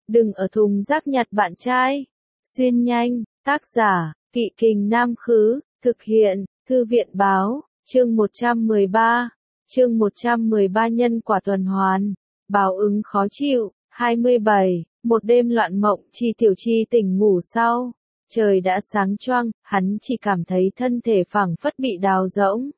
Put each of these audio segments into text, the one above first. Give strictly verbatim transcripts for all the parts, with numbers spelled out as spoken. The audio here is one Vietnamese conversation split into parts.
Đừng ở thùng rác nhặt bạn trai. Xuyên nhanh, tác giả, Kỵ Kình Nam Khứ, thực hiện, Thư viện Báo, chương một trăm mười ba, chương một trăm mười ba nhân quả tuần hoàn, báo ứng khó chịu, hai mươi bảy, một đêm loạn mộng, Chi Tiểu Chi tỉnh ngủ sau. Trời đã sáng choang, hắn chỉ cảm thấy thân thể phảng phất bị đào rỗng.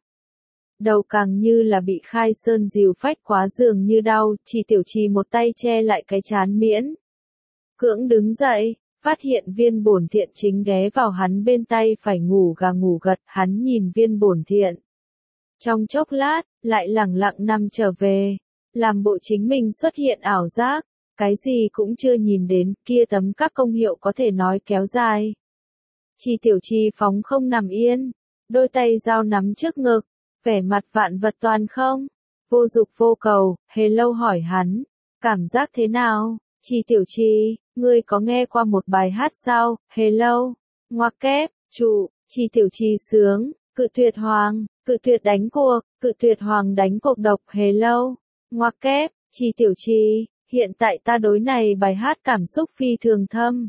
Đầu càng như là bị khai sơn dìu phách quá dường như đau, Chi Tiểu Chi một tay che lại cái trán miễn. Cưỡng đứng dậy, phát hiện viên bổn thiện chính ghé vào hắn bên tay phải ngủ gà ngủ gật, hắn nhìn viên bổn thiện. Trong chốc lát, lại lẳng lặng nằm trở về, làm bộ chính mình xuất hiện ảo giác, cái gì cũng chưa nhìn đến, kia tấm các công hiệu có thể nói kéo dài. Chi Tiểu Chi phóng không nằm yên, đôi tay dao nắm trước ngực, vẻ mặt vạn vật toàn không, vô dục vô cầu, hề lâu hỏi hắn, cảm giác thế nào? Chi Tiểu Chi, ngươi có nghe qua một bài hát sao? Hề lâu, ngoặc kép, trụ, Chi Tiểu Chi sướng, cự tuyệt hoàng, cự tuyệt đánh cuộc, cự tuyệt hoàng đánh cuộc độc. Hề lâu, ngoặc kép, Chi Tiểu Chi, hiện tại ta đối này bài hát cảm xúc phi thường thâm.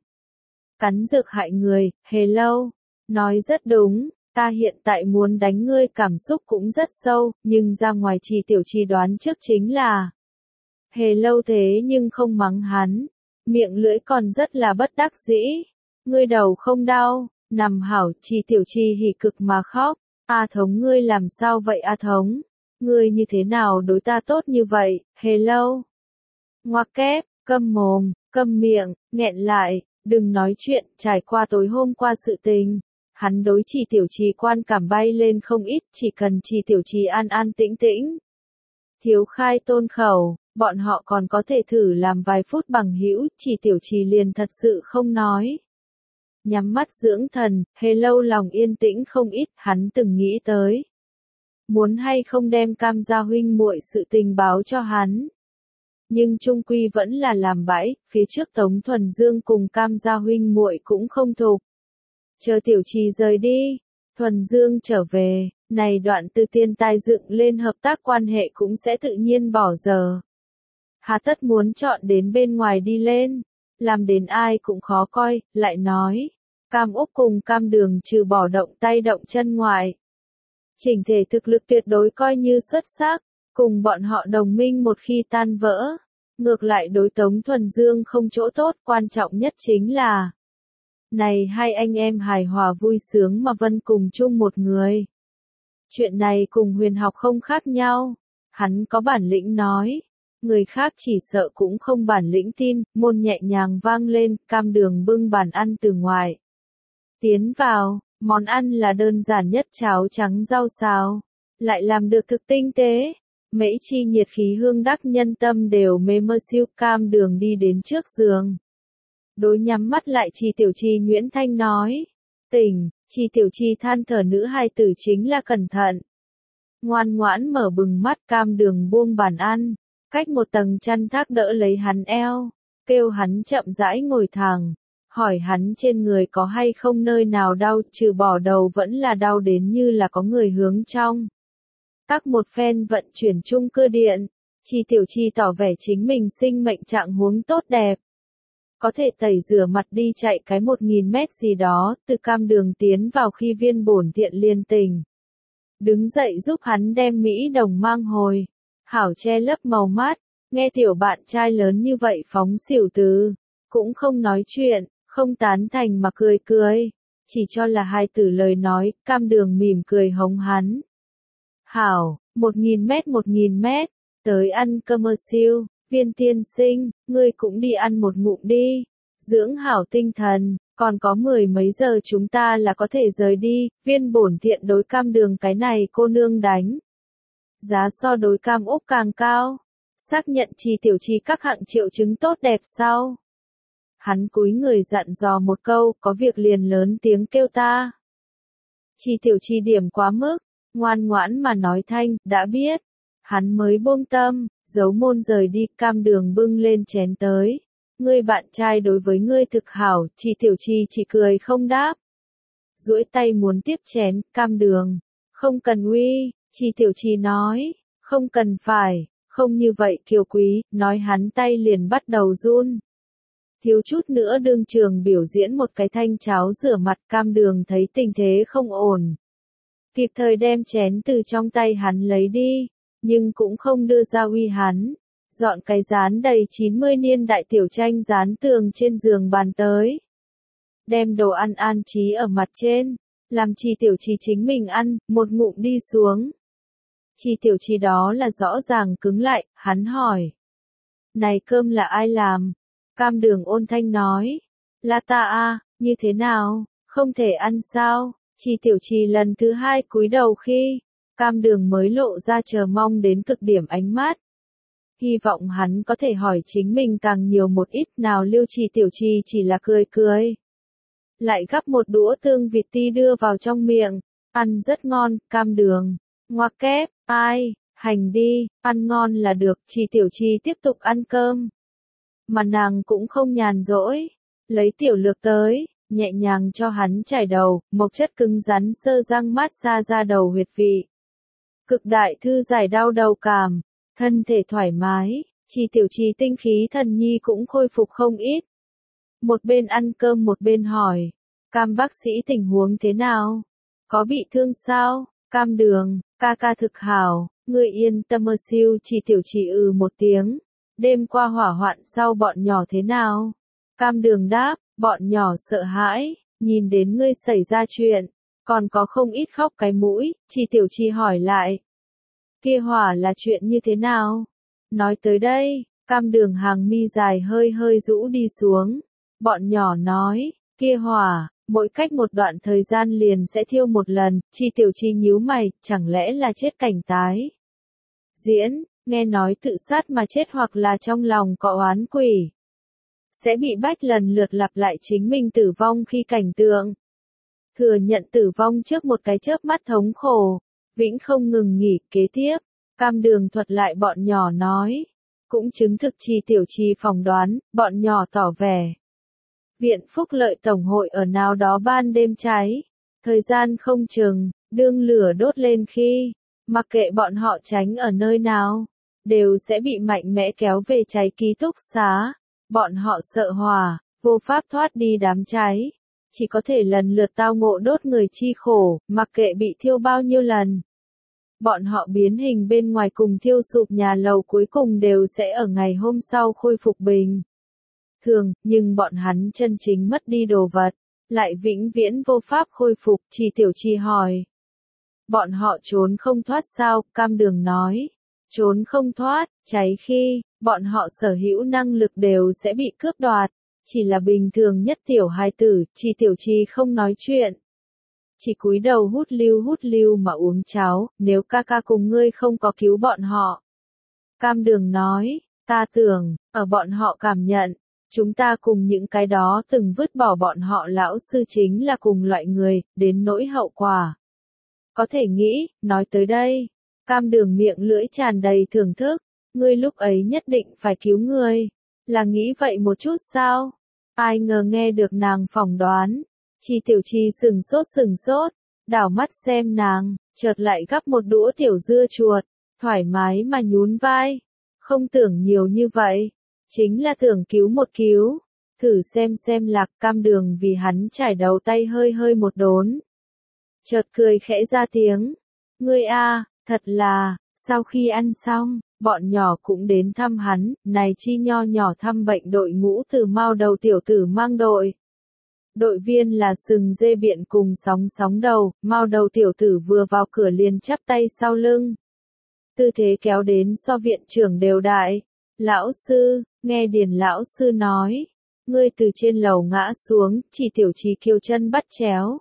Cắn dược hại người. Hề lâu, nói rất đúng, ta hiện tại muốn đánh ngươi cảm xúc cũng rất sâu, nhưng ra ngoài Chi Tiểu Chi đoán trước chính là. Hề lâu thế nhưng không mắng hắn, miệng lưỡi còn rất là bất đắc dĩ. Ngươi đầu không đau, nằm hảo. Chi Tiểu Chi hỉ cực mà khóc. A Thống ngươi làm sao vậy A Thống? Ngươi như thế nào đối ta tốt như vậy? Hề lâu, ngoặc kép, câm mồm, câm miệng, nghẹn lại, đừng nói chuyện. Trải qua tối hôm qua sự tình, hắn đối Chi Tiểu Chi quan cảm bay lên không ít, chỉ cần Chi Tiểu Chi an an tĩnh tĩnh. Thiếu khai tôn khẩu, bọn họ còn có thể thử làm vài phút bằng hữu, Chi Tiểu Chi liền thật sự không nói. Nhắm mắt dưỡng thần, hề lâu lòng yên tĩnh không ít, hắn từng nghĩ tới. Muốn hay không đem Cam gia huynh muội sự tình báo cho hắn. Nhưng trung quy vẫn là làm bãi, phía trước Tống Thuần Dương cùng Cam gia huynh muội cũng không thục. Chờ Tiểu Chi rời đi, Thuần Dương trở về, này đoạn từ tiên tai dựng lên hợp tác quan hệ cũng sẽ tự nhiên bỏ giờ. Hà tất muốn chọn đến bên ngoài đi lên, làm đến ai cũng khó coi, lại nói, Cam Úc cùng Cam Đường trừ bỏ động tay động chân ngoài. Chỉnh thể thực lực tuyệt đối coi như xuất sắc, cùng bọn họ đồng minh một khi tan vỡ. Ngược lại đối Tống Thuần Dương không chỗ tốt, quan trọng nhất chính là này hai anh em hài hòa vui sướng mà vân cùng chung một người. Chuyện này cùng Huyền Học không khác nhau, hắn có bản lĩnh nói, người khác chỉ sợ cũng không bản lĩnh tin. Môn nhẹ nhàng vang lên, Cam Đường bưng bàn ăn từ ngoài tiến vào, món ăn là đơn giản nhất cháo trắng rau xào, lại làm được thực tinh tế. Mễ chi nhiệt khí hương đắc nhân tâm đều mê mơ siêu. Cam Đường đi đến trước giường, đối nhắm mắt lại Chi Tiểu Chi Nguyễn Thanh nói, tỉnh. Chi Tiểu Chi than thở, nữ hài tử chính là cẩn thận. Ngoan ngoãn mở bừng mắt. Cam Đường buông bàn ăn, cách một tầng chăn thác đỡ lấy hắn eo, kêu hắn chậm rãi ngồi thẳng, hỏi hắn trên người có hay không nơi nào đau, trừ bỏ đầu vẫn là đau đến như là có người hướng trong. Các một phen vận chuyển chung cơ điện, Chi Tiểu Chi tỏ vẻ chính mình sinh mệnh trạng huống tốt đẹp. Có thể tẩy rửa mặt đi chạy cái một nghìn mét gì đó, từ Cam Đường tiến vào khi viên bổn thiện liền tỉnh. Đứng dậy giúp hắn đem Mỹ đồng mang hồi, hảo che lấp màu mắt, nghe tiểu bạn trai lớn như vậy phóng xỉu từ, cũng không nói chuyện, không tán thành mà cười cười, chỉ cho là hai từ lời nói. Cam Đường mỉm cười hống hắn. Hảo, một nghìn mét một nghìn mét, tới ăn cơm mơ siêu, Viên tiên sinh, ngươi cũng đi ăn một ngụm đi, dưỡng hảo tinh thần, còn có mười mấy giờ chúng ta là có thể rời đi. Viên bổn thiện đối Cam Đường cái này cô nương đánh giá so đối Cam Úc càng cao, xác nhận Chi Tiểu Chi các hạng triệu chứng tốt đẹp sau. Hắn cúi người dặn dò một câu, có việc liền lớn tiếng kêu ta. Chi Tiểu Chi điểm quá mức, ngoan ngoãn mà nói thanh, đã biết. Hắn mới buông tâm, giấu môn rời đi. Cam Đường bưng lên chén tới. Ngươi bạn trai đối với ngươi thực hảo. Chi Tiểu Chi chỉ cười không đáp. Duỗi tay muốn tiếp chén. Cam Đường, không cần uy. Chi Tiểu Chi nói, không cần phải, không như vậy kiều quý, nói hắn tay liền bắt đầu run. thiếu chút nữa đương trường biểu diễn một cái thanh cháo rửa mặt. Cam Đường thấy tình thế không ổn, kịp thời đem chén từ trong tay hắn lấy đi, nhưng cũng không đưa ra uy hắn, dọn cái dán đầy chín mươi niên đại tiểu tranh dán tường trên giường bàn tới. Đem đồ ăn an trí ở mặt trên, làm Trì Tiểu Trì chính mình ăn, một ngụm đi xuống. Trì Tiểu Trì đó là rõ ràng cứng lại, hắn hỏi. Này cơm là ai làm? Cam Đường ôn thanh nói. Là ta a, như thế nào, không thể ăn sao? Trì Tiểu Trì lần thứ hai cúi đầu khi, Cam Đường mới lộ ra chờ mong đến cực điểm ánh mắt. Hy vọng hắn có thể hỏi chính mình càng nhiều một ít, nào lưu Trì Tiểu Trì chỉ là cười cười. Lại gắp một đũa tương vịt ti đưa vào trong miệng, ăn rất ngon. Cam Đường, ngoặc kép, ai, hành đi, ăn ngon là được. Trì Tiểu Trì tiếp tục ăn cơm. Mà nàng cũng không nhàn rỗi, lấy tiểu lược tới, nhẹ nhàng cho hắn chải đầu, mộc chất cứng rắn sơ răng mát xa ra đầu huyệt vị. Cực đại thư giải đau đầu cảm, thân thể thoải mái, Trì Tiểu Trì tinh khí thần nhi cũng khôi phục không ít. Một bên ăn cơm một bên hỏi, Cam bác sĩ tình huống thế nào? Có bị thương sao? Cam Đường, ca ca thực hảo, ngươi yên tâm mơ siêu. Trì Tiểu Trì ừ một tiếng, đêm qua hỏa hoạn sau bọn nhỏ thế nào? Cam Đường đáp, bọn nhỏ sợ hãi, nhìn đến ngươi xảy ra chuyện, còn có không ít khóc cái mũi. Trì Tiểu Trì hỏi lại, kia hỏa là chuyện như thế nào? Nói tới đây, Cam Đường hàng mi dài hơi hơi rũ đi xuống. Bọn nhỏ nói, kia hỏa, mỗi cách một đoạn thời gian liền sẽ thiêu một lần. Trì Tiểu Trì nhíu mày, chẳng lẽ là chết cảnh tái diễn, nghe nói tự sát mà chết hoặc là trong lòng có oán quỷ, sẽ bị bách lần lượt lặp lại chính mình tử vong khi cảnh tượng. Thừa nhận tử vong trước một cái chớp mắt thống khổ, vĩnh không ngừng nghỉ. Kế tiếp, Cam Đường thuật lại bọn nhỏ nói, cũng chứng thực Trì Tiểu Trì phỏng đoán. Bọn nhỏ tỏ vẻ, Viện Phúc Lợi Tổng hội ở nào đó ban đêm cháy, thời gian không chừng, đương lửa đốt lên khi, mặc kệ bọn họ tránh ở nơi nào, đều sẽ bị mạnh mẽ kéo về cháy ký túc xá. Bọn họ sợ hỏa, vô pháp thoát đi đám cháy, chỉ có thể lần lượt tao ngộ đốt người chi khổ, mặc kệ bị thiêu bao nhiêu lần. Bọn họ biến hình bên ngoài cùng thiêu sụp nhà lầu cuối cùng đều sẽ ở ngày hôm sau khôi phục bình thường, nhưng bọn hắn chân chính mất đi đồ vật, lại vĩnh viễn vô pháp khôi phục. Trì Tiểu Trì hỏi, bọn họ trốn không thoát sao? Cam Đường nói, trốn không thoát, cháy khi, bọn họ sở hữu năng lực đều sẽ bị cướp đoạt, chỉ là bình thường nhất tiểu hài tử. Trì Tiểu Trì không nói chuyện, chỉ cúi đầu hút lưu hút lưu mà uống cháo. Nếu ca ca cùng ngươi không có cứu bọn họ, Cam Đường nói, ta tưởng, ở bọn họ cảm nhận, chúng ta cùng những cái đó từng vứt bỏ bọn họ lão sư chính là cùng loại người. Đến nỗi hậu quả, có thể nghĩ. Nói tới đây, Cam Đường miệng lưỡi tràn đầy thưởng thức, ngươi lúc ấy nhất định phải cứu người, là nghĩ vậy một chút sao? Ai ngờ nghe được nàng phỏng đoán, Trì Tiểu Trì sừng sốt sừng sốt, đảo mắt xem nàng, chợt lại gắp một đũa tiểu dưa chuột, thoải mái mà nhún vai, không tưởng nhiều như vậy, chính là tưởng cứu một cứu, thử xem xem. Lạc. Cam Đường vì hắn trải đầu tay hơi hơi một đốn, chợt cười khẽ ra tiếng, ngươi a, thật là. Sau khi ăn xong, bọn nhỏ cũng đến thăm hắn, này chi nho nhỏ thăm bệnh đội ngũ từ Mao Đầu tiểu tử mang đội. Đội viên là Sừng Dê Biện cùng Sóng Sóng Đầu. Mao Đầu tiểu tử vừa vào cửa liền chắp tay sau lưng, tư thế kéo đến so viện trưởng đều đại. Lão sư, nghe Điền lão sư nói, ngươi từ trên lầu ngã xuống. Trì Tiểu Trì kiêu chân bắt chéo.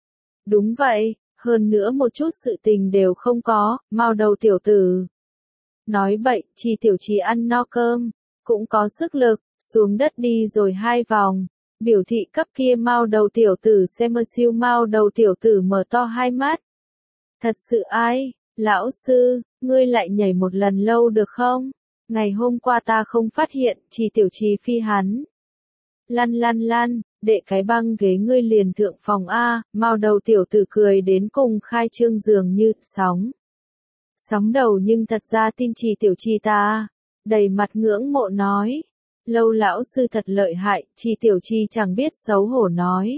Đúng vậy, hơn nữa một chút sự tình đều không có. Mao Đầu tiểu tử nói bậy. Trì Tiểu Trì ăn no cơm, cũng có sức lực, xuống đất đi rồi hai vòng, biểu thị cấp kia Mao Đầu tiểu tử xem. Siêu Mao Đầu tiểu tử mở to hai mắt, thật sự ai? Lão sư, ngươi lại nhảy một lần lâu được không? Ngày hôm qua ta không phát hiện. Trì Tiểu Trì phi hắn, lăn lăn lăn, đệ cái băng ghế ngươi liền thượng phòng A. Mao Đầu tiểu tử cười đến cùng khai trương dường như. Sóng Sóng Đầu nhưng thật ra tin Trì Tiểu Trì ta, đầy mặt ngưỡng mộ nói, Lâu lão sư thật lợi hại, Chi Tiểu Chi chẳng biết xấu hổ nói.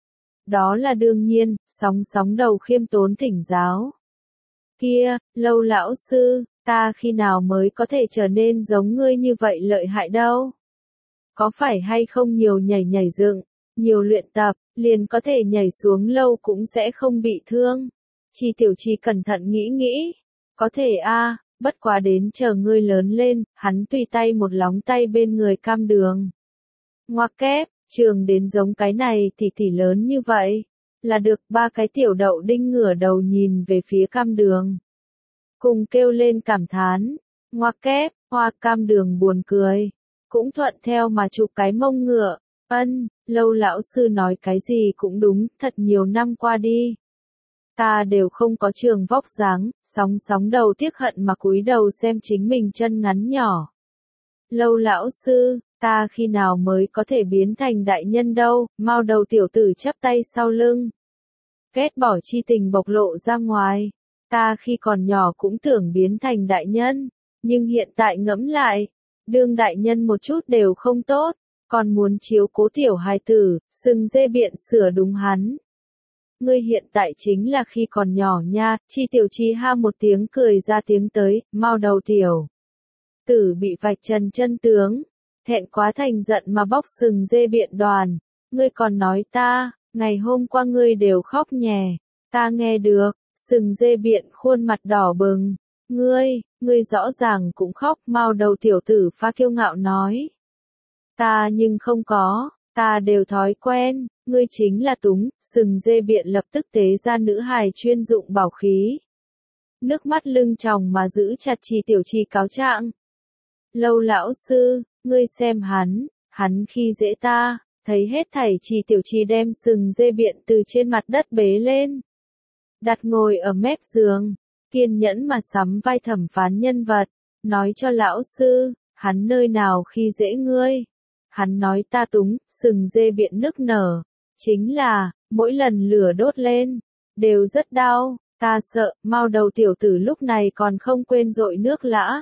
Đó là đương nhiên, sóng sóng đầu khiêm tốn thỉnh giáo. Kia, Lâu lão sư, ta khi nào mới có thể trở nên giống ngươi như vậy lợi hại đâu? Có phải hay không nhiều nhảy nhảy dựng, nhiều luyện tập, liền có thể nhảy xuống lâu cũng sẽ không bị thương. Chi Tiểu Chi cẩn thận nghĩ nghĩ. Có thể a, bất quá đến chờ ngươi lớn lên, hắn tùy tay một lóng tay bên người Cam Đường. Ngoặc kép, trường đến giống cái này thì tỷ lớn như vậy. Là được, ba cái tiểu đậu đinh ngửa đầu nhìn về phía Cam Đường. Cùng kêu lên cảm thán. Ngoặc kép, Hoa Cam Đường buồn cười. Cũng thuận theo mà chụp cái mông ngựa. Ân, Lâu lão sư nói cái gì cũng đúng, thật nhiều năm qua đi. Ta đều không có trường vóc dáng, sóng sóng đầu tiếc hận mà cúi đầu xem chính mình chân ngắn nhỏ. Lâu lão sư, ta khi nào mới có thể biến thành đại nhân đâu, mau đầu tiểu tử chắp tay sau lưng. Ghét bỏ chi tình bộc lộ ra ngoài. Ta khi còn nhỏ cũng tưởng biến thành đại nhân, nhưng hiện tại ngẫm lại, đương đại nhân một chút đều không tốt, còn muốn chiếu cố tiểu hài tử, sừng dê biện sửa đúng hắn. Ngươi hiện tại chính là khi còn nhỏ nha, Chi Tiểu Chi ha một tiếng cười ra tiếng tới, mau đầu tiểu tử bị vạch trần chân tướng, thẹn quá thành giận mà bóc sừng dê biện đoàn. Ngươi còn nói ta, ngày hôm qua ngươi đều khóc nhè, ta nghe được. Sừng dê biện khuôn mặt đỏ bừng. Ngươi, ngươi rõ ràng cũng khóc, mau đầu tiểu tử pha kiêu ngạo nói. Ta nhưng không có, ta đều thói quen, ngươi chính là túng. Sừng dê biện lập tức tế ra nữ hài chuyên dụng bảo khí. Nước mắt lưng tròng mà giữ chặt Chi Tiểu Chi cáo trạng. Lâu lão sư, ngươi xem hắn, hắn khi dễ ta, thấy hết thảy. Chi Tiểu Chi đem sừng dê biện từ trên mặt đất bế lên. Đặt ngồi ở mép giường, kiên nhẫn mà sắm vai thẩm phán nhân vật, nói cho lão sư, hắn nơi nào khi dễ ngươi. Hắn nói ta túng, sừng dê biện nức nở, chính là, mỗi lần lửa đốt lên, đều rất đau, ta sợ, mau đầu tiểu tử lúc này còn không quên dội nước lã.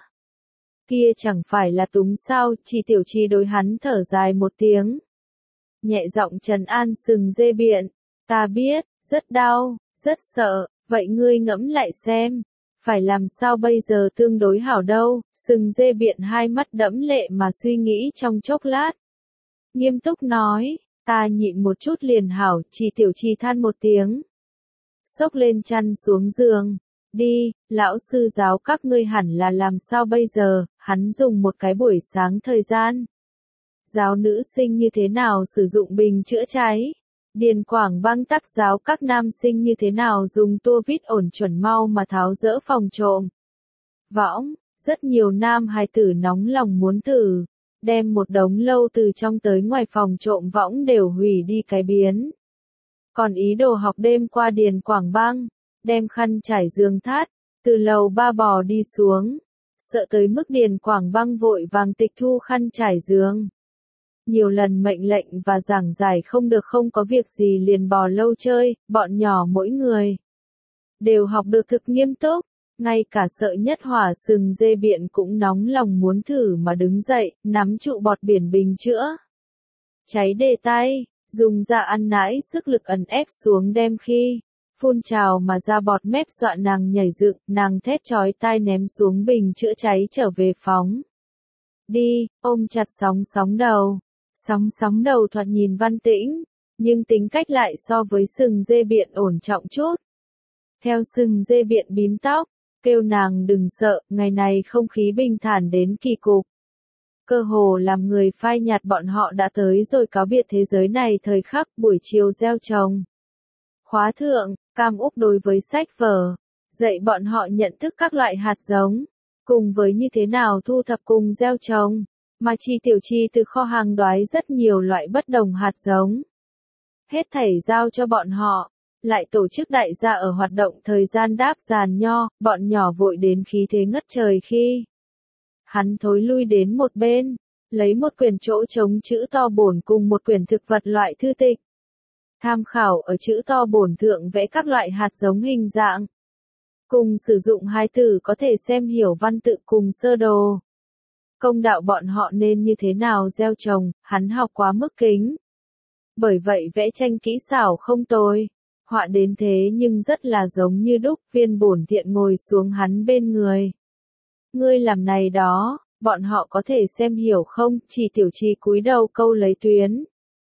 Kia chẳng phải là túng sao, Chi Tiểu Chi đối hắn thở dài một tiếng. Nhẹ giọng trấn an sừng dê biện, ta biết, rất đau. Rất sợ, vậy ngươi ngẫm lại xem, phải làm sao bây giờ tương đối hảo đâu. Sừng dê biện hai mắt đẫm lệ mà suy nghĩ trong chốc lát. Nghiêm túc nói, ta nhịn một chút liền hảo. Chi Tiểu Chi than một tiếng. Xốc lên chăn xuống giường, đi, lão sư giáo các ngươi hẳn là làm sao bây giờ. Hắn dùng một cái buổi sáng thời gian. Giáo nữ sinh như thế nào sử dụng bình chữa cháy. Điền Quảng Băng tác giáo các nam sinh như thế nào dùng tua vít ổn chuẩn mau mà tháo dỡ phòng trộm. Võng, rất nhiều nam hài tử nóng lòng muốn thử, đem một đống lâu từ trong tới ngoài phòng trộm võng đều hủy đi cái biến. Còn ý đồ học đêm qua Điền Quảng Băng, đem khăn trải giường thát, từ lầu ba bò đi xuống, sợ tới mức Điền Quảng Băng vội vàng tịch thu khăn trải giường. Nhiều lần mệnh lệnh và giảng giải không được không có việc gì liền bò lâu chơi, bọn nhỏ mỗi người đều học được thực nghiêm túc, ngay cả sợ nhất hỏa sừng dê biện cũng nóng lòng muốn thử mà đứng dậy, nắm trụ bọt biển bình chữa cháy đề tay, dùng ra ăn nãi sức lực ấn ép xuống đem khi phun trào mà ra bọt mép dọa nàng nhảy dựng, nàng thét chói tai ném xuống bình chữa cháy trở về phóng. Đi, ôm chặt sóng sóng đầu. Sóng sóng đầu thoạt nhìn văn tĩnh, nhưng tính cách lại so với sừng dê biện ổn trọng chút. Theo sừng dê biện bím tóc, kêu nàng đừng sợ, ngày này không khí bình thản đến kỳ cục. Cơ hồ làm người phai nhạt bọn họ đã tới rồi cáo biệt thế giới này thời khắc buổi chiều gieo trồng. Khóa thượng, Cam Úc đối với sách vở, dạy bọn họ nhận thức các loại hạt giống, cùng với như thế nào thu thập cùng gieo trồng. Mà Chi Tiểu Chi từ kho hàng đoái rất nhiều loại bất đồng hạt giống. Hết thảy giao cho bọn họ, lại tổ chức đại gia ở hoạt động thời gian đáp giàn nho, bọn nhỏ vội đến khí thế ngất trời khi. Hắn thối lui đến một bên, lấy một quyển chỗ trống chữ to bổn cùng một quyển thực vật loại thư tịch. Tham khảo ở chữ to bổn thượng vẽ các loại hạt giống hình dạng. Cùng sử dụng hai từ có thể xem hiểu văn tự cùng sơ đồ. Công đạo bọn họ nên như thế nào gieo trồng, hắn học quá mức kính. Bởi vậy vẽ tranh kỹ xảo không tồi. Họa đến thế nhưng rất là giống như đúc. Viên bổn thiện ngồi xuống hắn bên người. Ngươi làm này đó, bọn họ có thể xem hiểu không? Chỉ tiểu trì cúi đầu câu lấy tuyến.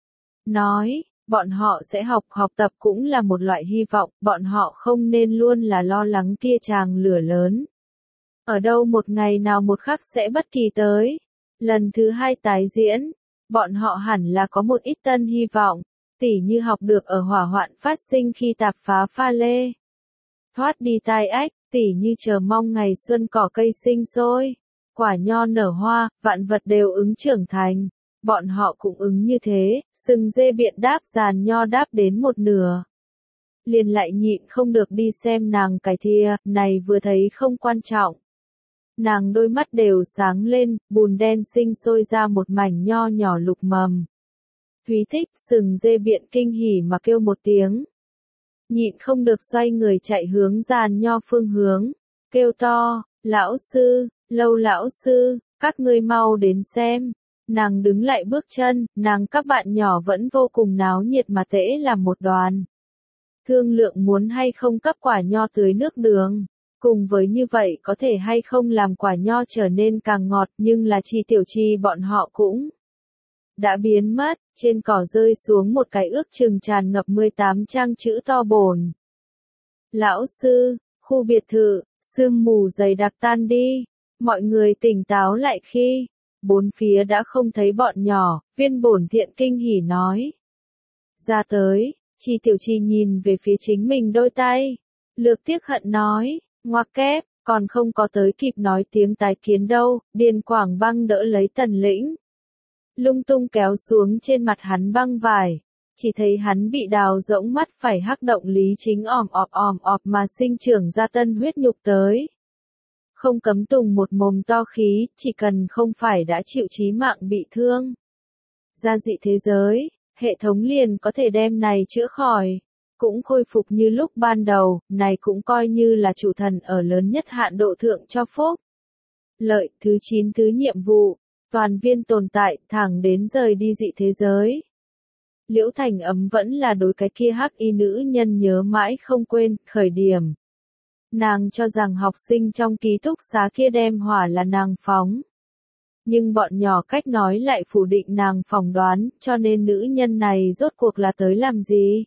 Nói, bọn họ sẽ học, học tập cũng là một loại hy vọng, bọn họ không nên luôn là lo lắng kia tràng lửa lớn. Ở đâu một ngày nào một khắc sẽ bất kỳ tới. Lần thứ hai tái diễn, bọn họ hẳn là có một ít tân hy vọng, tỉ như học được ở hỏa hoạn phát sinh khi tạp phá pha lê. Thoát đi tai ách, tỉ như chờ mong ngày xuân cỏ cây sinh sôi, quả nho nở hoa, vạn vật đều ứng trưởng thành. Bọn họ cũng ứng như thế, sừng dê biện đáp giàn nho đáp đến một nửa. Liền lại nhịn không được đi xem nàng cải thìa, này vừa thấy không quan trọng. Nàng đôi mắt đều sáng lên, bùn đen sinh sôi ra một mảnh nho nhỏ lục mầm. Thúy thích, sừng dê biện kinh hỉ mà kêu một tiếng. Nhịn không được xoay người chạy hướng giàn nho phương hướng, kêu to, lão sư, lâu lão sư, các ngươi mau đến xem. Nàng đứng lại bước chân, nàng các bạn nhỏ vẫn vô cùng náo nhiệt mà tễ làm một đoàn. Thương lượng muốn hay không cấp quả nho tưới nước đường. Cùng với như vậy có thể hay không làm quả nho trở nên càng ngọt, nhưng là chi tiểu chi bọn họ cũng đã biến mất. Trên cỏ rơi xuống một cái ước chừng tràn ngập mười tám trang chữ to bồn. Lão sư, khu biệt thự, sương mù dày đặc tan đi. Mọi người tỉnh táo lại khi bốn phía đã không thấy bọn nhỏ, viên bổn thiện kinh hỉ nói. Ra tới, chi tiểu chi nhìn về phía chính mình đôi tay. Lược tiếc hận nói, ngoặc kép, còn không có tới kịp nói tiếng tái kiến đâu, Điền Quảng Băng đỡ lấy Tần Lĩnh. Lung tung kéo xuống trên mặt hắn băng vải. Chỉ thấy hắn bị đào rỗng mắt phải hắc động lý chính òm ọp òm ọp mà sinh trưởng ra tân huyết nhục tới. Không cấm tùng một mồm to khí, chỉ cần không phải đã chịu chí mạng bị thương. Gia dị thế giới, hệ thống liền có thể đem này chữa khỏi. Cũng khôi phục như lúc ban đầu, này cũng coi như là chủ thần ở lớn nhất hạn độ thượng cho phúc. Lợi, thứ chín thứ nhiệm vụ, toàn viên tồn tại, thẳng đến rời đi dị thế giới. Liễu Thành Ấm vẫn là đối cái kia hắc y nữ nhân nhớ mãi không quên, khởi điểm. Nàng cho rằng học sinh trong ký túc xá kia đem hỏa là nàng phóng. Nhưng bọn nhỏ cách nói lại phủ định nàng phỏng đoán, cho nên nữ nhân này rốt cuộc là tới làm gì?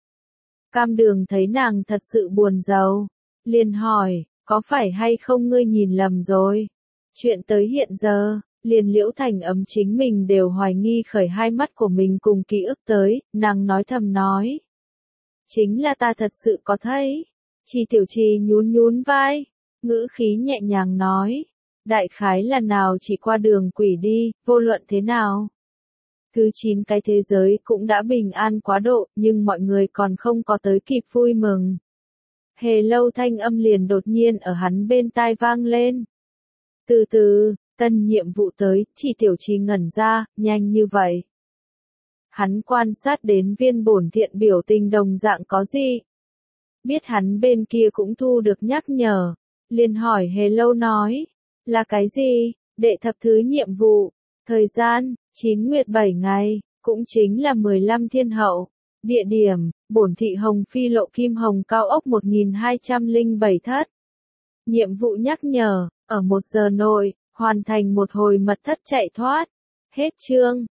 Cam Đường thấy nàng thật sự buồn rầu, liền hỏi, có phải hay không ngươi nhìn lầm rồi? Chuyện tới hiện giờ, liền Liễu Thành Ấm chính mình đều hoài nghi khởi hai mắt của mình cùng ký ức tới, nàng nói thầm nói. Chính là ta thật sự có thấy. Chi tiểu trì nhún nhún vai, ngữ khí nhẹ nhàng nói. Đại khái là nào chỉ qua đường quỷ đi, vô luận thế nào. Thứ chín cái thế giới cũng đã bình an quá độ, nhưng mọi người còn không có tới kịp vui mừng. Hề lâu thanh âm liền đột nhiên ở hắn bên tai vang lên. Từ từ, tân nhiệm vụ tới, chỉ tiểu trì ngẩn ra, nhanh như vậy. Hắn quan sát đến viên bổn thiện biểu tình đồng dạng có gì. Biết hắn bên kia cũng thu được nhắc nhở. Liền hỏi hề lâu nói. Là cái gì? Đệ thập thứ nhiệm vụ. Thời gian, chín nguyệt bảy ngày, cũng chính là mười lăm thiên hậu. Địa điểm, bổn thị Hồng Phi lộ Kim Hồng cao ốc một nghìn hai trăm lẻ bảy thất. Nhiệm vụ nhắc nhở, ở một giờ nội, hoàn thành một hồi mật thất chạy thoát. Hết chương.